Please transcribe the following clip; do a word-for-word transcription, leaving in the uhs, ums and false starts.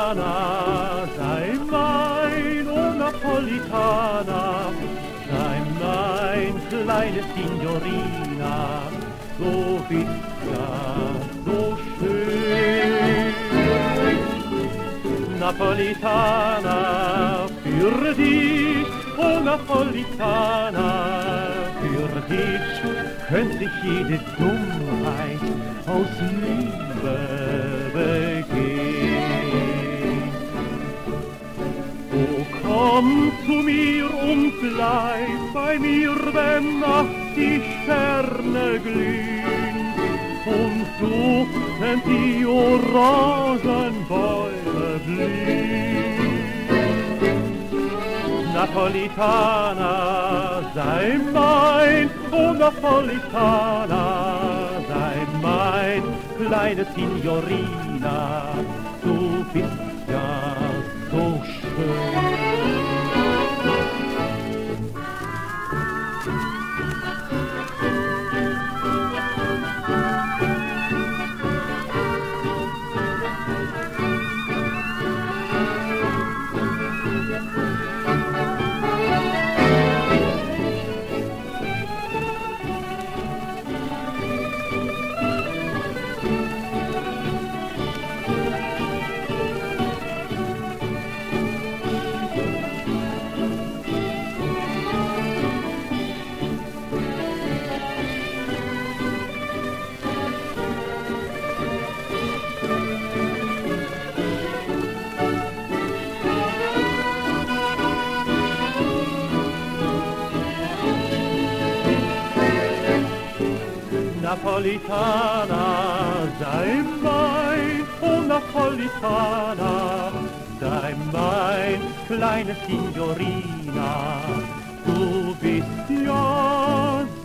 Napolitana, sei mein, oh Napolitana, sei mein kleine Signorina, so bist ja so schön. Napolitana, für dich, oh Napolitana, für dich könnte ich jede Dummheit aus Liebe begehen. Oh, komm zu mir und bleib bei mir, wenn nachts die Sterne glühen und duftend die Orangenbäume blühen. Napolitana, sei mein, oh Napolitana, sei mein kleine Signorina, du bist ja so schön. Napolitana, sei mein, oh Napolitana, sei mein kleine Signorina, du bist ja